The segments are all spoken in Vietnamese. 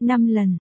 5 lần,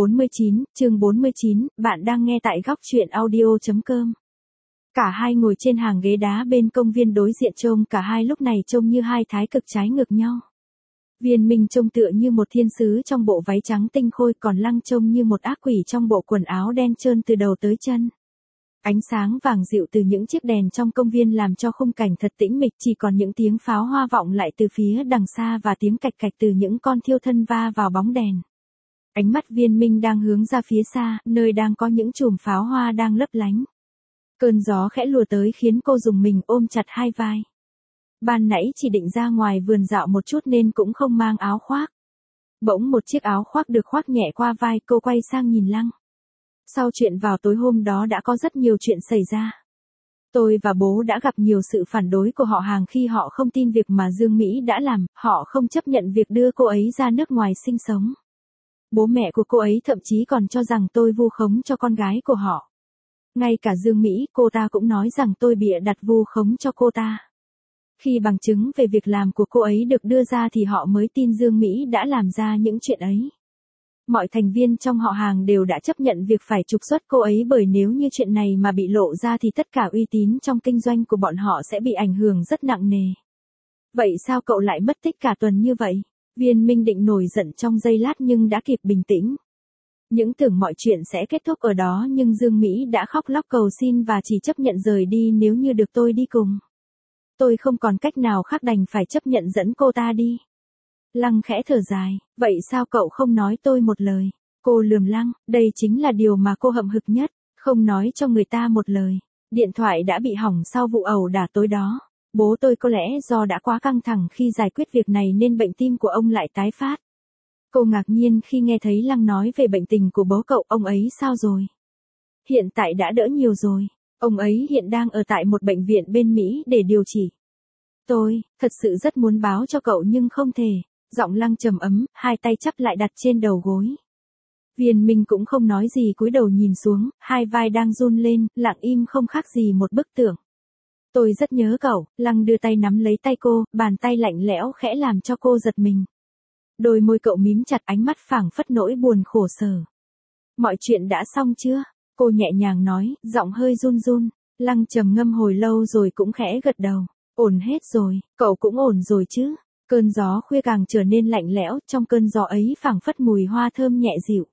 chương 49, bạn đang nghe tại góc truyện audio.com. Cả hai ngồi trên hàng ghế đá bên công viên đối diện trông cả hai lúc này trông như hai thái cực trái ngược nhau. Viên Minh trông tựa như một thiên sứ trong bộ váy trắng tinh khôi, còn Lăng trông như một ác quỷ trong bộ quần áo đen trơn từ đầu tới chân. Ánh sáng vàng dịu từ những chiếc đèn trong công viên làm cho khung cảnh thật tĩnh mịch, chỉ còn những tiếng pháo hoa vọng lại từ phía đằng xa và tiếng cạch cạch từ những con thiêu thân va vào bóng đèn. Ánh mắt Viên Minh đang hướng ra phía xa, nơi đang có những chùm pháo hoa đang lấp lánh. Cơn gió khẽ lùa tới khiến cô rùng mình ôm chặt hai vai. Ban nãy chỉ định ra ngoài vườn dạo một chút nên cũng không mang áo khoác. Bỗng một chiếc áo khoác được khoác nhẹ qua vai, cô quay sang nhìn Lăng. Sau chuyện vào tối hôm đó đã có rất nhiều chuyện xảy ra. Tôi và bố đã gặp nhiều sự phản đối của họ hàng khi họ không tin việc mà Dương Mỹ đã làm, họ không chấp nhận việc đưa cô ấy ra nước ngoài sinh sống. Bố mẹ của cô ấy thậm chí còn cho rằng tôi vu khống cho con gái của họ. Ngay cả Dương Mỹ, cô ta cũng nói rằng tôi bịa đặt vu khống cho cô ta. Khi bằng chứng về việc làm của cô ấy được đưa ra thì họ mới tin Dương Mỹ đã làm ra những chuyện ấy. Mọi thành viên trong họ hàng đều đã chấp nhận việc phải trục xuất cô ấy, bởi nếu như chuyện này mà bị lộ ra thì tất cả uy tín trong kinh doanh của bọn họ sẽ bị ảnh hưởng rất nặng nề. Vậy sao cậu lại mất tích cả tuần như vậy? Viên Minh định nổi giận trong giây lát nhưng đã kịp bình tĩnh. Những tưởng mọi chuyện sẽ kết thúc ở đó nhưng Dương Mỹ đã khóc lóc cầu xin và chỉ chấp nhận rời đi nếu như được tôi đi cùng. Tôi không còn cách nào khác đành phải chấp nhận dẫn cô ta đi. Lăng khẽ thở dài, vậy sao cậu không nói tôi một lời? Cô lườm Lăng, đây chính là điều mà cô hậm hực nhất, không nói cho người ta một lời. Điện thoại đã bị hỏng sau vụ ẩu đả tối đó. Bố tôi có lẽ do đã quá căng thẳng khi giải quyết việc này nên bệnh tim của ông lại tái phát. Cô ngạc nhiên khi nghe thấy Lăng nói về bệnh tình của bố cậu. Ông ấy sao rồi? Hiện tại đã đỡ nhiều rồi. Ông ấy hiện đang ở tại một bệnh viện bên Mỹ để điều trị. Tôi, thật sự rất muốn báo cho cậu nhưng không thể. Giọng Lăng trầm ấm, hai tay chắp lại đặt trên đầu gối. Viên Minh cũng không nói gì, cúi đầu nhìn xuống, hai vai đang run lên, lặng im không khác gì một bức tượng. Tôi rất nhớ cậu. Lăng đưa tay nắm lấy tay cô, bàn tay lạnh lẽo khẽ làm cho cô giật mình. Đôi môi cậu mím chặt, ánh mắt phảng phất nỗi buồn khổ sở. Mọi chuyện đã xong chưa? Cô nhẹ nhàng nói, giọng hơi run run. Lăng trầm ngâm hồi lâu rồi cũng khẽ gật đầu. Ổn hết rồi, cậu cũng ổn rồi chứ? Cơn gió khuya càng trở nên lạnh lẽo, trong cơn gió ấy phảng phất mùi hoa thơm nhẹ dịu.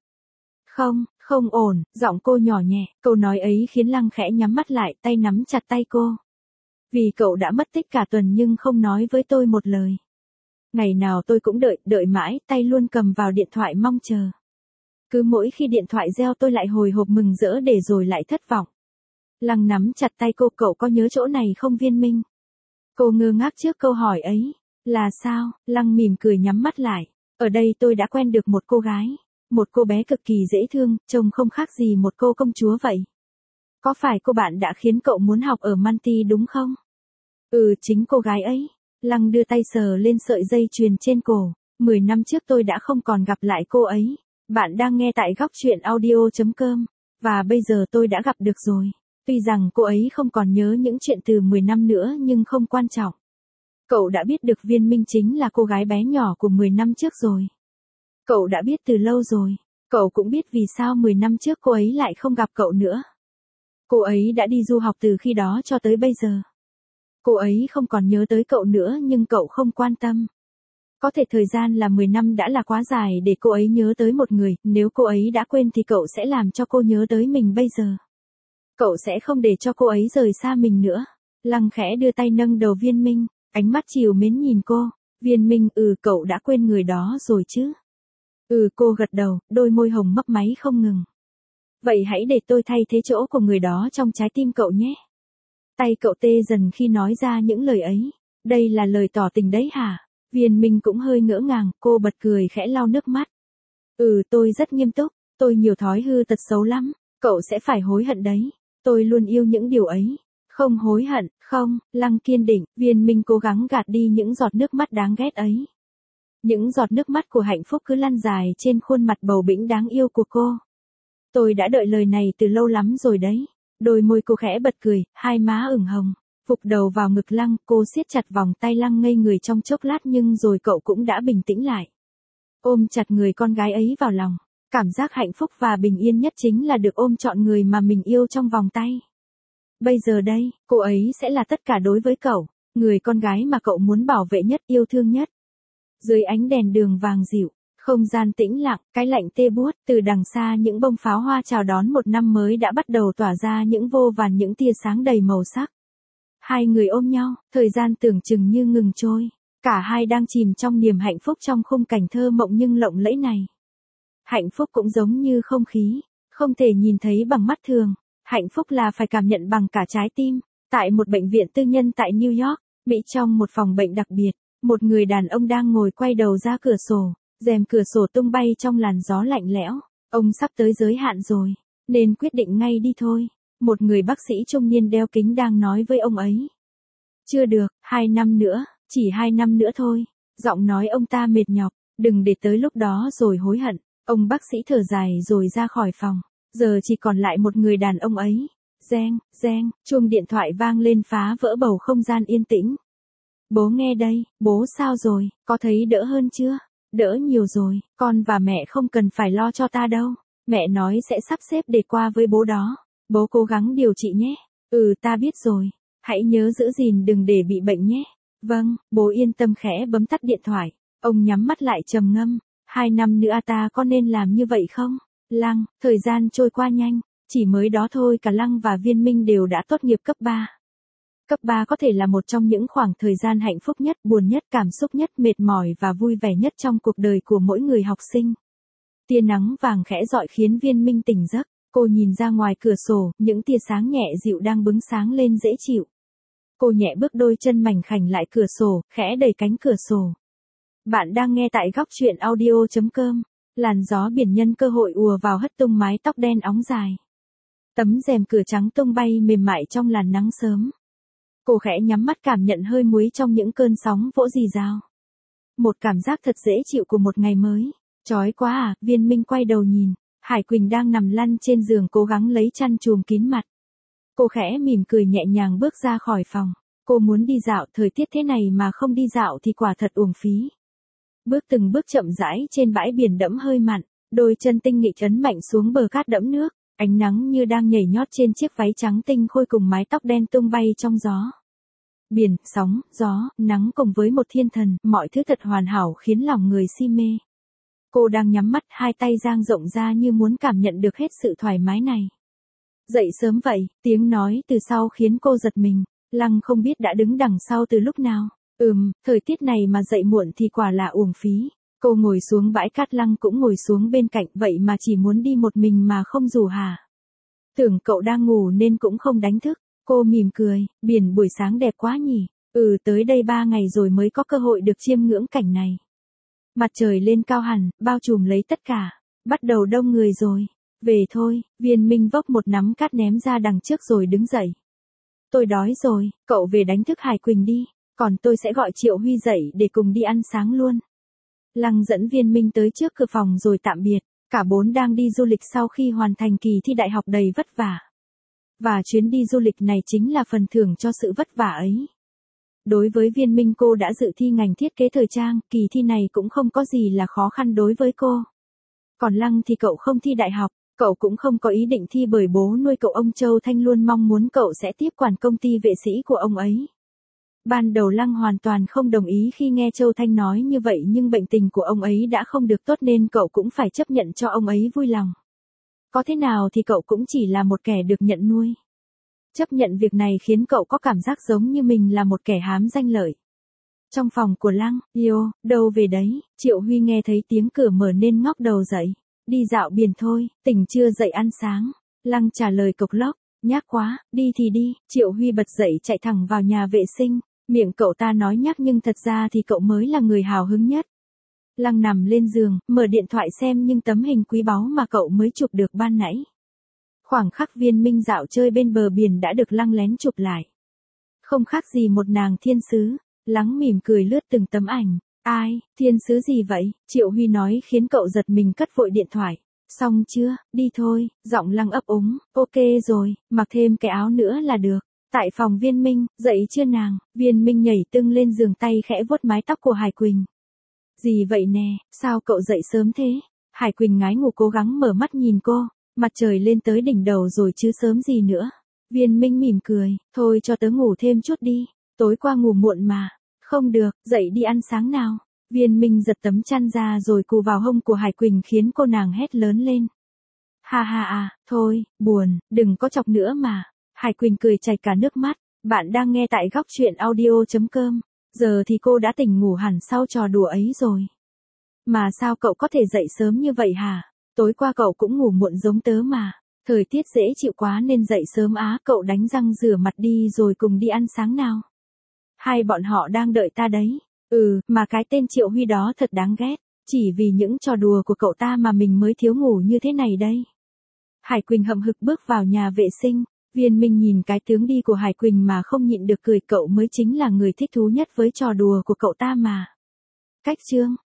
Không ổn, giọng cô nhỏ nhẹ, câu nói ấy khiến Lăng khẽ nhắm mắt lại, tay nắm chặt tay cô. Vì cậu đã mất tích cả tuần nhưng không nói với tôi một lời. Ngày nào tôi cũng đợi mãi, tay luôn cầm vào điện thoại mong chờ. Cứ mỗi khi điện thoại reo tôi lại hồi hộp mừng rỡ để rồi lại thất vọng. Lăng nắm chặt tay cô, cậu có nhớ chỗ này không Viên Minh? Cô ngơ ngác trước câu hỏi ấy. Là sao? Lăng mỉm cười nhắm mắt lại. Ở đây tôi đã quen được một cô gái. Một cô bé cực kỳ dễ thương, trông không khác gì một cô công chúa vậy. Có phải cô bạn đã khiến cậu muốn học ở Manti đúng không? Ừ, chính cô gái ấy. Lăng đưa tay sờ lên sợi dây chuyền trên cổ. 10 năm trước tôi đã không còn gặp lại cô ấy. Bạn đang nghe tại góc truyện audio.com. Và bây giờ tôi đã gặp được rồi. Tuy rằng cô ấy không còn nhớ những chuyện từ 10 năm nữa nhưng không quan trọng. Cậu đã biết được Viên Minh chính là cô gái bé nhỏ của 10 năm trước rồi. Cậu đã biết từ lâu rồi. Cậu cũng biết vì sao 10 năm trước cô ấy lại không gặp cậu nữa. Cô ấy đã đi du học từ khi đó cho tới bây giờ. Cô ấy không còn nhớ tới cậu nữa nhưng cậu không quan tâm. Có thể thời gian là 10 năm đã là quá dài để cô ấy nhớ tới một người, nếu cô ấy đã quên thì cậu sẽ làm cho cô nhớ tới mình bây giờ. Cậu sẽ không để cho cô ấy rời xa mình nữa. Lăng khẽ đưa tay nâng đầu Viên Minh, ánh mắt trìu mến nhìn cô. Viên Minh, cậu đã quên người đó rồi chứ? Cô gật đầu, đôi môi hồng mấp máy không ngừng. Vậy hãy để tôi thay thế chỗ của người đó trong trái tim cậu nhé. Tay cậu tê dần khi nói ra những lời ấy. Đây là lời tỏ tình đấy hả? Viên Minh cũng hơi ngỡ ngàng, cô bật cười khẽ lau nước mắt. Tôi rất nghiêm túc, tôi nhiều thói hư tật xấu lắm, cậu sẽ phải hối hận đấy. Tôi luôn yêu những điều ấy. Không hối hận, không, Lăng kiên định. Viên Minh cố gắng gạt đi những giọt nước mắt đáng ghét ấy. Những giọt nước mắt của hạnh phúc cứ lăn dài trên khuôn mặt bầu bĩnh đáng yêu của cô. Tôi đã đợi lời này từ lâu lắm rồi đấy. Đôi môi cô khẽ bật cười, hai má ửng hồng. Vụt đầu vào ngực Lăng, cô siết chặt vòng tay Lăng ngây người trong chốc lát nhưng rồi cậu cũng đã bình tĩnh lại. ôm chặt người con gái ấy vào lòng. Cảm giác hạnh phúc và bình yên nhất chính là được ôm trọn người mà mình yêu trong vòng tay. Bây giờ đây, cô ấy sẽ là tất cả đối với cậu, người con gái mà cậu muốn bảo vệ nhất, yêu thương nhất. Dưới ánh đèn đường vàng dịu, không gian tĩnh lặng, cái lạnh tê buốt, từ đằng xa những bông pháo hoa chào đón một năm mới đã bắt đầu tỏa ra những vô vàn những tia sáng đầy màu sắc. Hai người ôm nhau, thời gian tưởng chừng như ngừng trôi. Cả hai đang chìm trong niềm hạnh phúc trong khung cảnh thơ mộng nhưng lộng lẫy này. Hạnh phúc cũng giống như không khí, không thể nhìn thấy bằng mắt thường. Hạnh phúc là phải cảm nhận bằng cả trái tim. Tại một bệnh viện tư nhân tại New York, Mỹ, trong một phòng bệnh đặc biệt, một người đàn ông đang ngồi quay đầu ra cửa sổ, rèm cửa sổ tung bay trong làn gió lạnh lẽo. Ông sắp tới giới hạn rồi, nên quyết định ngay đi thôi. Một người bác sĩ trung niên đeo kính đang nói với ông ấy. Chưa được, 2 năm nữa, chỉ 2 năm nữa thôi. Giọng nói ông ta mệt nhọc, đừng để tới lúc đó rồi hối hận. Ông bác sĩ thở dài rồi ra khỏi phòng. Giờ chỉ còn lại một người đàn ông ấy. Reng, reng, chuông điện thoại vang lên phá vỡ bầu không gian yên tĩnh. Bố nghe đây, bố sao rồi, có thấy đỡ hơn chưa? Đỡ nhiều rồi, con và mẹ không cần phải lo cho ta đâu. Mẹ nói sẽ sắp xếp để qua với bố đó. Bố cố gắng điều trị nhé. Ừ, ta biết rồi. Hãy nhớ giữ gìn đừng để bị bệnh nhé. Vâng, bố yên tâm, khẽ bấm tắt điện thoại. Ông nhắm mắt lại trầm ngâm. 2 năm nữa ta có nên làm như vậy không? Lăng, thời gian trôi qua nhanh. Chỉ mới đó thôi cả Lăng và Viên Minh đều đã tốt nghiệp cấp 3. Cấp 3 có thể là một trong những khoảng thời gian hạnh phúc nhất, buồn nhất, cảm xúc nhất, mệt mỏi và vui vẻ nhất trong cuộc đời của mỗi người học sinh. Tia nắng vàng khẽ rọi khiến Viên Minh tỉnh giấc. Cô nhìn ra ngoài cửa sổ, những tia sáng nhẹ dịu đang bứng sáng lên dễ chịu. Cô nhẹ bước đôi chân mảnh khảnh lại cửa sổ, khẽ đẩy cánh cửa sổ. Bạn đang nghe tại góc truyện audio.com. Làn gió biển nhân cơ hội ùa vào hất tung mái tóc đen óng dài. Tấm rèm cửa trắng tung bay mềm mại trong làn nắng sớm. Cô khẽ nhắm mắt cảm nhận hơi muối trong những cơn sóng vỗ rì rào. Một cảm giác thật dễ chịu của một ngày mới. Chói quá à, Viên Minh quay đầu nhìn. Hải Quỳnh đang nằm lăn trên giường cố gắng lấy chăn trùm kín mặt. Cô khẽ mỉm cười nhẹ nhàng bước ra khỏi phòng. Cô muốn đi dạo, thời tiết thế này mà không đi dạo thì quả thật uổng phí. Bước từng bước chậm rãi trên bãi biển đẫm hơi mặn, đôi chân tinh nghịch ấn mạnh xuống bờ cát đẫm nước, ánh nắng như đang nhảy nhót trên chiếc váy trắng tinh khôi cùng mái tóc đen tung bay trong gió. Biển, sóng, gió, nắng cùng với một thiên thần, mọi thứ thật hoàn hảo khiến lòng người si mê. Cô đang nhắm mắt, hai tay dang rộng ra như muốn cảm nhận được hết sự thoải mái này. Dậy sớm vậy, tiếng nói từ sau khiến cô giật mình. Lăng không biết đã đứng đằng sau từ lúc nào. Thời tiết này mà dậy muộn thì quả là uổng phí. Cô ngồi xuống bãi cát, Lăng cũng ngồi xuống bên cạnh, vậy mà chỉ muốn đi một mình mà không rủ hả? Tưởng cậu đang ngủ nên cũng không đánh thức. Cô mỉm cười, biển buổi sáng đẹp quá nhỉ. Tới đây 3 ngày rồi mới có cơ hội được chiêm ngưỡng cảnh này. Mặt trời lên cao hẳn, bao trùm lấy tất cả. Bắt đầu đông người rồi. Về thôi, Viên Minh vốc một nắm cát ném ra đằng trước rồi đứng dậy. Tôi đói rồi, cậu về đánh thức Hải Quỳnh đi. Còn tôi sẽ gọi Triệu Huy dậy để cùng đi ăn sáng luôn. Lăng dẫn Viên Minh tới trước cửa phòng rồi tạm biệt. Cả bốn đang đi du lịch sau khi hoàn thành kỳ thi đại học đầy vất vả. Và chuyến đi du lịch này chính là phần thưởng cho sự vất vả ấy. Đối với Viên Minh, cô đã dự thi ngành thiết kế thời trang, kỳ thi này cũng không có gì là khó khăn đối với cô. Còn Lăng thì cậu không thi đại học, cậu cũng không có ý định thi bởi bố nuôi cậu ông Châu Thanh luôn mong muốn cậu sẽ tiếp quản công ty vệ sĩ của ông ấy. Ban đầu Lăng hoàn toàn không đồng ý khi nghe Châu Thanh nói như vậy, nhưng bệnh tình của ông ấy đã không được tốt nên cậu cũng phải chấp nhận cho ông ấy vui lòng. Có thế nào thì cậu cũng chỉ là một kẻ được nhận nuôi. Chấp nhận việc này khiến cậu có cảm giác giống như mình là một kẻ hám danh lợi. Trong phòng của Lăng, đâu về đấy, Triệu Huy nghe thấy tiếng cửa mở nên ngóc đầu dậy. Đi dạo biển thôi, tỉnh chưa dậy ăn sáng. Lăng trả lời cộc lốc, nhác quá, đi thì đi. Triệu Huy bật dậy chạy thẳng vào nhà vệ sinh. Miệng cậu ta nói nhác nhưng thật ra thì cậu mới là người hào hứng nhất. Lăng nằm lên giường, mở điện thoại xem những tấm hình quý báu mà cậu mới chụp được ban nãy. Khoảng khắc Viên Minh dạo chơi bên bờ biển đã được Lăng lén chụp lại. Không khác gì một nàng thiên sứ. Lăng mỉm cười lướt từng tấm ảnh. Ai, thiên sứ gì vậy? Triệu Huy nói khiến cậu giật mình cất vội điện thoại. Xong chưa, đi thôi, giọng Lăng ấp úng. Ok rồi, mặc thêm cái áo nữa là được. Tại phòng Viên Minh, dậy chưa nàng? Viên Minh nhảy tưng lên giường, tay khẽ vuốt mái tóc của Hải Quỳnh. Gì vậy nè, sao cậu dậy sớm thế? Hải Quỳnh ngái ngủ cố gắng mở mắt nhìn cô, mặt trời lên tới đỉnh đầu rồi chứ sớm gì nữa. Viên Minh mỉm cười, thôi cho tớ ngủ thêm chút đi, tối qua ngủ muộn mà. Không được, dậy đi ăn sáng nào. Viên Minh giật tấm chăn ra rồi cù vào hông của Hải Quỳnh khiến cô nàng hét lớn lên. Ha ha à, thôi, buồn, đừng có chọc nữa mà. Hải Quỳnh cười chảy cả nước mắt. Bạn đang nghe tại góc truyện audio.com. Giờ thì cô đã tỉnh ngủ hẳn sau trò đùa ấy rồi. Mà sao cậu có thể dậy sớm như vậy hả? Tối qua cậu cũng ngủ muộn giống tớ mà. Thời tiết dễ chịu quá nên dậy sớm á. Cậu đánh răng rửa mặt đi rồi cùng đi ăn sáng nào. Hai bọn họ đang đợi ta đấy. Mà cái tên Triệu Huy đó thật đáng ghét. Chỉ vì những trò đùa của cậu ta mà mình mới thiếu ngủ như thế này đây. Hải Quỳnh hậm hực bước vào nhà vệ sinh. Viên Minh nhìn cái tướng đi của Hải Quỳnh mà không nhịn được cười, cậu mới chính là người thích thú nhất với trò đùa của cậu ta mà. Cách chương